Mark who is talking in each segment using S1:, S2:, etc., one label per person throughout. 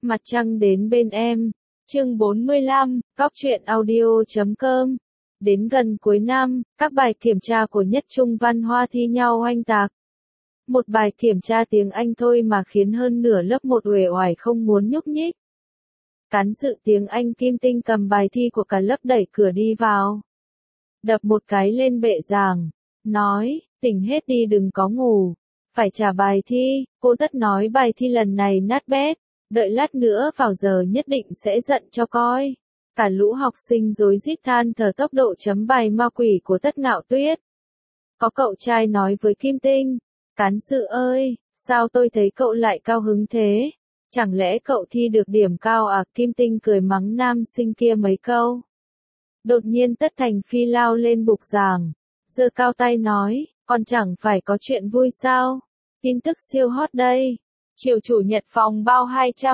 S1: Mặt trăng đến bên em. Chương 45, Góc truyện audio.com. Đến gần cuối năm, các bài kiểm tra của Nhất Trung Văn Hoa thi nhau oanh tạc. Một bài kiểm tra tiếng Anh thôi mà khiến hơn nửa lớp một uể oải không muốn nhúc nhích. Cán sự tiếng Anh Kim Tinh cầm bài thi của cả lớp đẩy cửa đi vào. Đập một cái lên bệ giảng. Nói, tỉnh hết đi đừng có ngủ. Phải trả bài thi, cô Tất nói bài thi lần này nát bét. Đợi lát nữa vào giờ nhất định sẽ giận cho coi. Cả lũ học sinh rối rít than thở tốc độ chấm bài ma quỷ của Tất Ngạo Tuyết. Có cậu trai nói với Kim Tinh, cán sự ơi, sao tôi thấy cậu lại cao hứng thế? Chẳng lẽ cậu thi được điểm cao à? Kim Tinh cười mắng nam sinh kia mấy câu. Đột nhiên Tất Thành Phi lao lên bục giảng, giơ cao tay nói, còn chẳng phải có chuyện vui sao? Tin tức siêu hot đây. Chiều chủ nhật phòng bao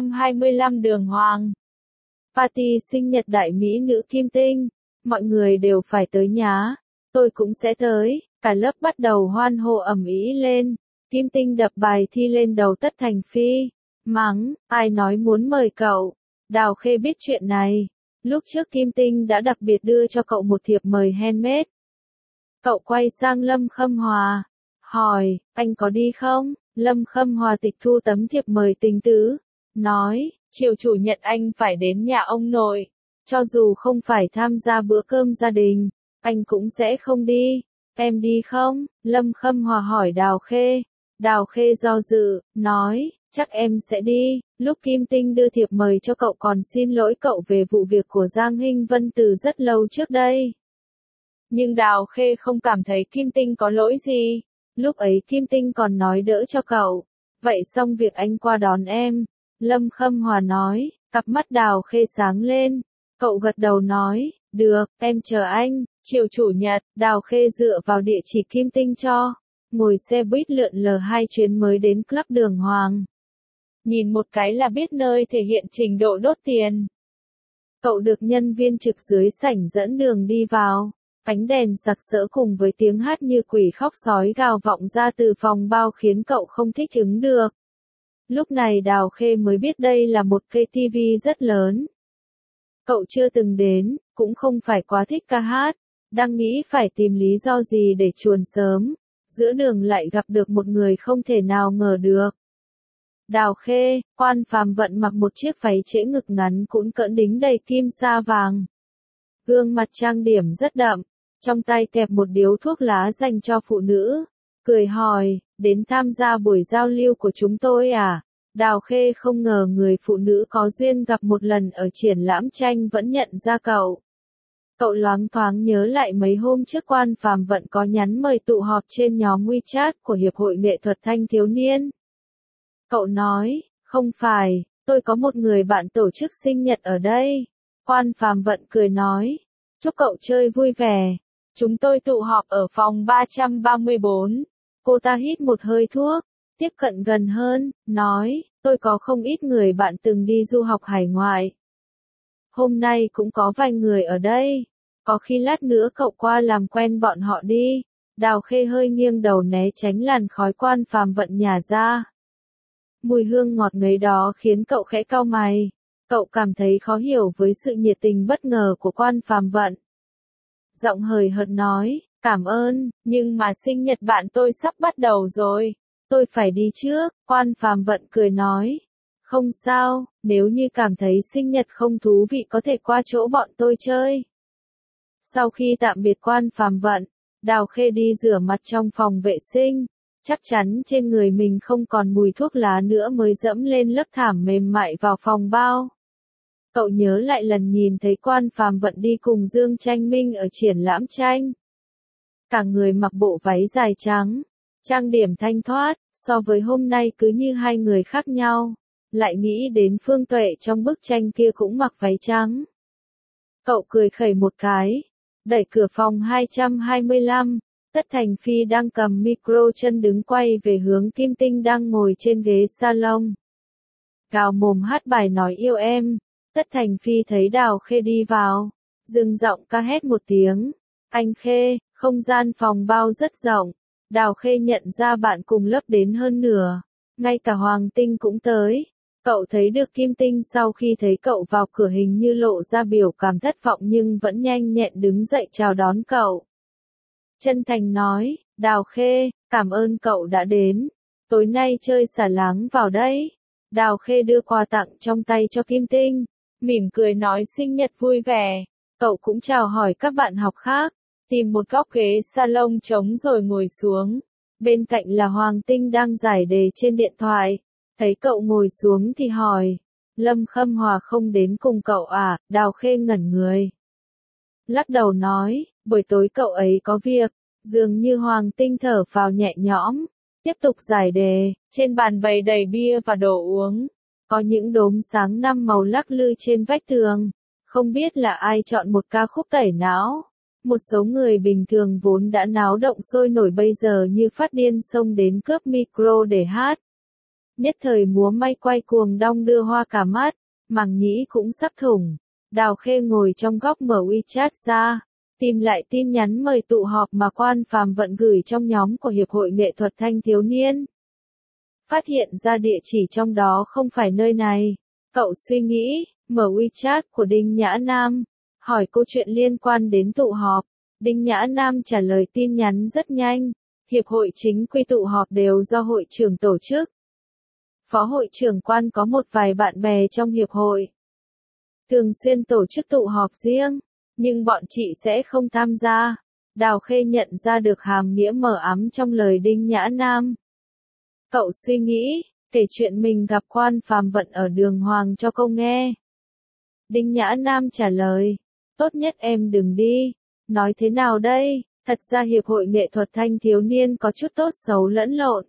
S1: 225 Đường Hoàng. Party sinh nhật đại mỹ nữ Kim Tinh. Mọi người đều phải tới nhá. Tôi cũng sẽ tới. Cả lớp bắt đầu hoan hô ầm ĩ lên. Kim Tinh đập bài thi lên đầu Tất Thành Phi. Mắng, ai nói muốn mời cậu? Đào Khê biết chuyện này. Lúc trước Kim Tinh đã đặc biệt đưa cho cậu một thiệp mời handmade. Cậu quay sang Lâm Khâm Hòa. Hỏi, anh có đi không? Lâm Khâm Hòa tịch thu tấm thiệp mời tình tứ. Nói, chiều chủ nhật anh phải đến nhà ông nội. Cho dù không phải tham gia bữa cơm gia đình, anh cũng sẽ không đi. Em đi không? Lâm Khâm Hòa hỏi Đào Khê. Đào Khê do dự, nói, chắc em sẽ đi. Lúc Kim Tinh đưa thiệp mời cho cậu còn xin lỗi cậu về vụ việc của Giang Hinh Vân từ rất lâu trước đây. Nhưng Đào Khê không cảm thấy Kim Tinh có lỗi gì. Lúc ấy Kim Tinh còn nói đỡ cho cậu. Vậy xong việc anh qua đón em. Lâm Khâm Hòa nói, cặp mắt Đào Khê sáng lên. Cậu gật đầu nói, được, em chờ anh. Chiều chủ nhật, Đào Khê dựa vào địa chỉ Kim Tinh cho. Ngồi xe buýt lượn lờ 2 chuyến mới đến Club Đường Hoàng. Nhìn một cái là biết nơi thể hiện trình độ đốt tiền. Cậu được nhân viên trực dưới sảnh dẫn đường đi vào. Ánh đèn sặc sỡ cùng với tiếng hát như quỷ khóc sói gào vọng ra từ phòng bao khiến cậu không thích ứng được. Lúc này Đào Khê mới biết đây là một cây tivi rất lớn. Cậu chưa từng đến, cũng không phải quá thích ca hát, đang nghĩ phải tìm lý do gì để chuồn sớm. Giữa đường lại gặp được một người không thể nào ngờ được. Đào Khê, Quan Phàm Vận mặc một chiếc váy trễ ngực ngắn cũn cỡn đính đầy kim sa vàng. Gương mặt trang điểm rất đậm, trong tay kẹp một điếu thuốc lá dành cho phụ nữ. Cười hỏi, đến tham gia buổi giao lưu của chúng tôi à? Đào Khê không ngờ người phụ nữ có duyên gặp một lần ở triển lãm tranh vẫn nhận ra cậu. Cậu loáng thoáng nhớ lại mấy hôm trước Quan Phàm Vận có nhắn mời tụ họp trên nhóm WeChat của Hiệp hội Nghệ thuật Thanh thiếu niên. Cậu nói, không phải, tôi có một người bạn tổ chức sinh nhật ở đây. Quan Phàm Vận cười nói, chúc cậu chơi vui vẻ. Chúng tôi tụ họp ở phòng 334. Cô ta hít một hơi thuốc, tiếp cận gần hơn, nói, tôi có không ít người bạn từng đi du học hải ngoại. Hôm nay cũng có vài người ở đây. Có khi lát nữa cậu qua làm quen bọn họ đi. Đào Khê hơi nghiêng đầu né tránh làn khói Quan Phàm Vận nhả ra. Mùi hương ngọt ngấy đó khiến cậu khẽ cau mày. Cậu cảm thấy khó hiểu với sự nhiệt tình bất ngờ của Quan Phàm Vận. Giọng hời hợt nói, cảm ơn, nhưng mà sinh nhật bạn tôi sắp bắt đầu rồi. Tôi phải đi trước. Quan Phàm Vận cười nói. Không sao, nếu như cảm thấy sinh nhật không thú vị có thể qua chỗ bọn tôi chơi. Sau khi tạm biệt Quan Phàm Vận, Đào Khê đi rửa mặt trong phòng vệ sinh. Chắc chắn trên người mình không còn mùi thuốc lá nữa mới dẫm lên lớp thảm mềm mại vào phòng bao. Cậu nhớ lại lần nhìn thấy Quan Phàm Vận đi cùng Dương Tranh Minh ở triển lãm tranh. Cả người mặc bộ váy dài trắng, trang điểm thanh thoát, so với hôm nay cứ như hai người khác nhau. Lại nghĩ đến Phương Tuệ trong bức tranh kia cũng mặc váy trắng. Cậu cười khẩy một cái, đẩy cửa phòng 225, Tất Thành Phi đang cầm micro chân đứng quay về hướng Kim Tinh đang ngồi trên ghế salon. Gào mồm hát bài nói yêu em. Tất Thành Phi thấy Đào Khê đi vào, dừng giọng ca hét một tiếng. Anh Khê, không gian phòng bao rất rộng. Đào Khê nhận ra bạn cùng lớp đến hơn nửa. Ngay cả Hoàng Tinh cũng tới. Cậu thấy được Kim Tinh sau khi thấy cậu vào cửa hình như lộ ra biểu cảm thất vọng nhưng vẫn nhanh nhẹn đứng dậy chào đón cậu. Chân thành nói, Đào Khê, cảm ơn cậu đã đến. Tối nay chơi xả láng vào đây. Đào Khê đưa quà tặng trong tay cho Kim Tinh, mỉm cười nói sinh nhật vui vẻ. Cậu cũng chào hỏi các bạn học khác, tìm một góc ghế salon trống rồi ngồi xuống. Bên cạnh là Hoàng Tinh đang giải đề trên điện thoại. Thấy cậu ngồi xuống thì hỏi, Lâm Khâm Hòa không đến cùng cậu à? Đào Khê ngẩn người. Lắc đầu nói, buổi tối cậu ấy có việc. Dường như Hoàng Tinh thở phào nhẹ nhõm. Tiếp tục giải đề, trên bàn bày đầy bia và đồ uống. Có những đốm sáng 5 màu lắc lư trên vách tường. Không biết là ai chọn một ca khúc tẩy não. Một số người bình thường vốn đã náo động sôi nổi bây giờ như phát điên xông đến cướp micro để hát. Nhất thời múa may quay cuồng đong đưa hoa cả mắt, màng nhĩ cũng sắp thủng. Đào Khê ngồi trong góc mở WeChat ra, tìm lại tin nhắn mời tụ họp mà Quan Phàm Vận gửi trong nhóm của Hiệp hội Nghệ thuật Thanh thiếu niên. Phát hiện ra địa chỉ trong đó không phải nơi này. Cậu suy nghĩ, mở WeChat của Đinh Nhã Nam, hỏi câu chuyện liên quan đến tụ họp. Đinh Nhã Nam trả lời tin nhắn rất nhanh. Hiệp hội chính quy tụ họp đều do hội trưởng tổ chức. Phó hội trưởng Quan có một vài bạn bè trong hiệp hội. Thường xuyên tổ chức tụ họp riêng, nhưng bọn chị sẽ không tham gia. Đào Khê nhận ra được hàm nghĩa mờ ám trong lời Đinh Nhã Nam. Cậu suy nghĩ, kể chuyện mình gặp Quan Phàm Vận ở đường Hoàng cho cô nghe. Đinh Nhã Nam trả lời, tốt nhất em đừng đi. Nói thế nào đây, thật ra Hiệp hội Nghệ thuật Thanh thiếu niên có chút tốt xấu lẫn lộn.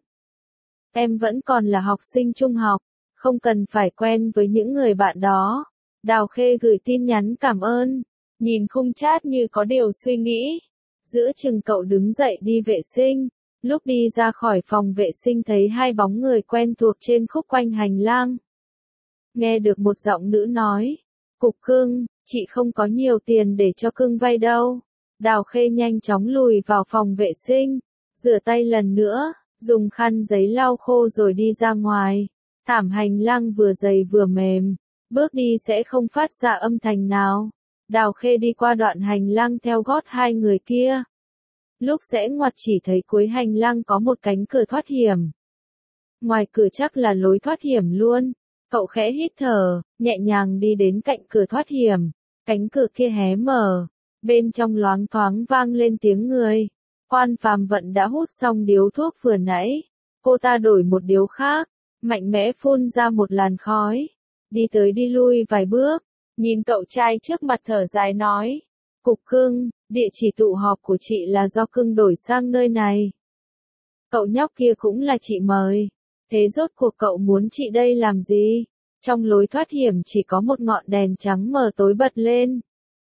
S1: Em vẫn còn là học sinh trung học, không cần phải quen với những người bạn đó. Đào Khê gửi tin nhắn cảm ơn, nhìn khung chat như có điều suy nghĩ. Giữa chừng cậu đứng dậy đi vệ sinh, lúc đi ra khỏi phòng vệ sinh thấy hai bóng người quen thuộc trên khúc quanh hành lang. Nghe được một giọng nữ nói, Cục Cưng, chị không có nhiều tiền để cho Cưng vay đâu. Đào Khê nhanh chóng lùi vào phòng vệ sinh, rửa tay lần nữa, dùng khăn giấy lau khô rồi đi ra ngoài. Thảm hành lang vừa dày vừa mềm, bước đi sẽ không phát ra âm thanh nào. Đào Khê đi qua đoạn hành lang theo gót hai người kia. Lúc rẽ ngoặt chỉ thấy cuối hành lang có một cánh cửa thoát hiểm. Ngoài cửa chắc là lối thoát hiểm luôn. Cậu khẽ hít thở, nhẹ nhàng đi đến cạnh cửa thoát hiểm. Cánh cửa kia hé mở, bên trong loáng thoáng vang lên tiếng người. Quan Phàm Vận đã hút xong điếu thuốc vừa nãy. Cô ta đổi một điếu khác, mạnh mẽ phun ra một làn khói. Đi tới đi lui vài bước, nhìn cậu trai trước mặt thở dài nói. Cục Cưng, địa chỉ tụ họp của chị là do Cưng đổi sang nơi này. Cậu nhóc kia cũng là chị mời. Thế rốt cuộc cậu muốn chị đây làm gì? Trong lối thoát hiểm chỉ có một ngọn đèn trắng mờ tối bật lên.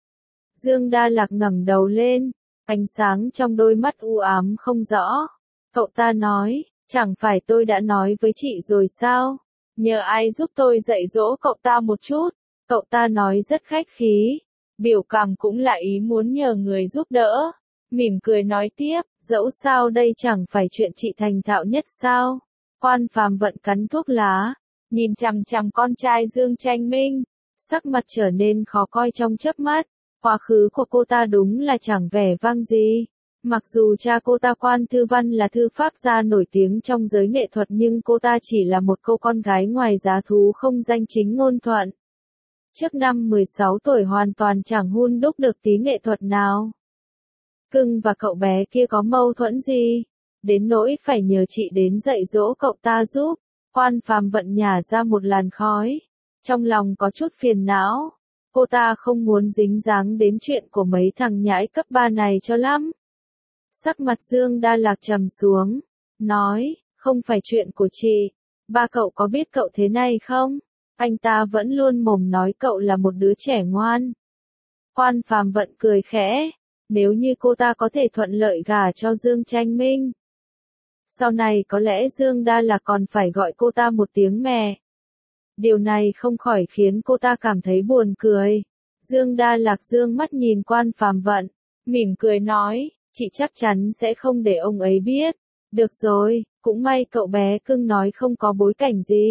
S1: Dương Đa Lạc ngẩng đầu lên, ánh sáng trong đôi mắt u ám không rõ. Cậu ta nói, chẳng phải tôi đã nói với chị rồi sao? Nhờ ai giúp tôi dạy dỗ cậu ta một chút. Cậu ta nói rất khách khí. Biểu cảm cũng là ý muốn nhờ người giúp đỡ. Mỉm cười nói tiếp, dẫu sao đây chẳng phải chuyện chị thành thạo nhất sao? Quan Phàm Vận cắn thuốc lá, nhìn chằm chằm con trai Dương Tranh Minh, sắc mặt trở nên khó coi trong chớp mắt. Quá khứ của cô ta đúng là chẳng vẻ vang gì. Mặc dù cha cô ta Quan Thư Văn là thư pháp gia nổi tiếng trong giới nghệ thuật nhưng cô ta chỉ là một cô con gái ngoài giá thú không danh chính ngôn thuận. Trước năm 16 tuổi hoàn toàn chẳng hun đúc được tí nghệ thuật nào. Cưng và cậu bé kia có mâu thuẫn gì? Đến nỗi phải nhờ chị đến dạy dỗ cậu ta giúp. Quan Phàm Vận nhả ra một làn khói. Trong lòng có chút phiền não. Cô ta không muốn dính dáng đến chuyện của mấy thằng nhãi cấp 3 này cho lắm. Sắc mặt Dương Đa Lạc trầm xuống. Nói, không phải chuyện của chị. Ba cậu có biết cậu thế này không? Anh ta vẫn luôn mồm nói cậu là một đứa trẻ ngoan. Quan Phàm Vận cười khẽ. Nếu như cô ta có thể thuận lợi gả cho Dương Tranh Minh. Sau này có lẽ Dương Đa Lạc còn phải gọi cô ta một tiếng mẹ. Điều này không khỏi khiến cô ta cảm thấy buồn cười. Dương Đa Lạc dương mắt nhìn Quan Phàm Vận, mỉm cười nói, chị chắc chắn sẽ không để ông ấy biết. Được rồi, cũng may cậu bé cưng nói không có bối cảnh gì.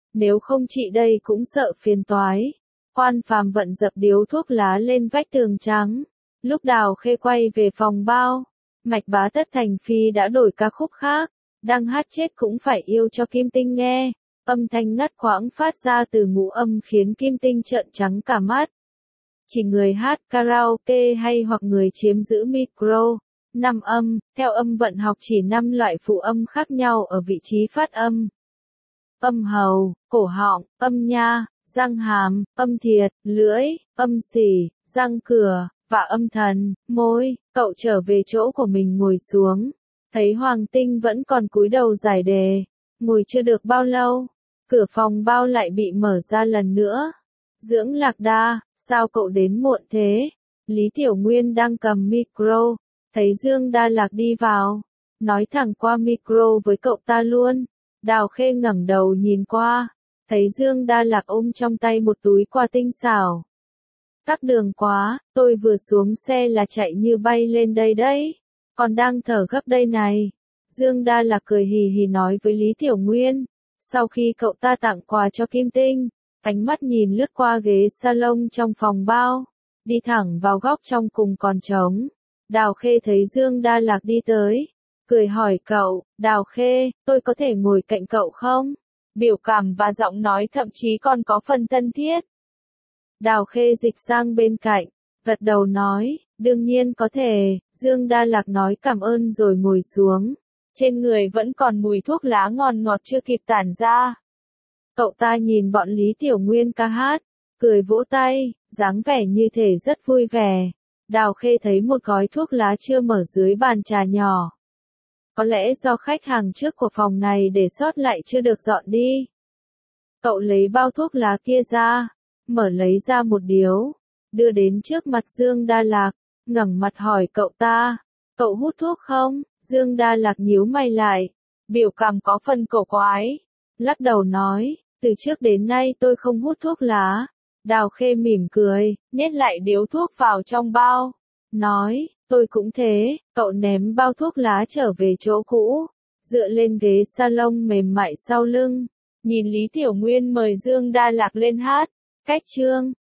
S1: nếu không chị đây cũng sợ phiền toái. Quan Phàm vận dập điếu thuốc lá lên vách tường trắng. Lúc Đào Khê quay về phòng bao, Mạch Bá Tất thành phi đã đổi ca khúc khác, đang hát chết cũng phải yêu cho Kim Tinh nghe. Âm thanh ngắt quãng phát ra từ ngũ âm khiến Kim Tinh trợn trắng cả mắt. Chỉ người hát karaoke hay hoặc người chiếm giữ micro, 5 âm, theo âm vận học chỉ 5 loại phụ âm khác nhau ở vị trí phát âm. Âm hầu, cổ họng, âm nha, răng hàm, âm thiệt, lưỡi, âm xỉ, răng cửa, và âm thần, môi. Cậu trở về chỗ của mình ngồi xuống, thấy Hoàng Tinh vẫn còn cúi đầu giải đề. Ngồi chưa được bao lâu, cửa phòng bao lại bị mở ra lần nữa. Dưỡng Lạc Đa, sao cậu đến muộn thế? Lý Tiểu Nguyên đang cầm micro, thấy Dương Đa Lạc đi vào, nói thẳng qua micro với cậu ta luôn. Đào Khê ngẩng đầu nhìn qua, thấy Dương Đa Lạc ôm trong tay một túi quà tinh xảo. Tắc đường quá, tôi vừa xuống xe là chạy như bay lên đây đấy, còn đang thở gấp đây này. Dương Đa Lạc cười hì hì nói với Lý Tiểu Nguyên, sau khi cậu ta tặng quà cho Kim Tinh, ánh mắt nhìn lướt qua ghế salon trong phòng bao, đi thẳng vào góc trong cùng còn trống. Đào Khê thấy Dương Đa Lạc đi tới, cười hỏi cậu, Đào Khê, tôi có thể ngồi cạnh cậu không? Biểu cảm và giọng nói thậm chí còn có phần thân thiết. Đào Khê dịch sang bên cạnh, gật đầu nói, đương nhiên có thể. Dương Đa Lạc nói cảm ơn rồi ngồi xuống. Trên người vẫn còn mùi thuốc lá ngon ngọt chưa kịp tản ra. Cậu ta nhìn bọn Lý Tiểu Nguyên ca hát, cười vỗ tay, dáng vẻ như thể rất vui vẻ. Đào Khê thấy một gói thuốc lá chưa mở dưới bàn trà nhỏ. Có lẽ do khách hàng trước của phòng này để sót lại chưa được dọn đi. Cậu lấy bao thuốc lá kia ra, mở lấy ra một điếu, đưa đến trước mặt Dương Đa Lạc, ngẩng mặt hỏi cậu ta, cậu hút thuốc không? Dương Đa Lạc nhíu mày lại, biểu cảm có phần cổ quái, lắc đầu nói, từ trước đến nay tôi không hút thuốc lá. Đào Khê mỉm cười, nhét lại điếu thuốc vào trong bao, nói, tôi cũng thế. Cậu ném bao thuốc lá trở về chỗ cũ, dựa lên ghế salon mềm mại sau lưng, nhìn Lý Tiểu Nguyên mời Dương Đa Lạc lên hát. Cách chương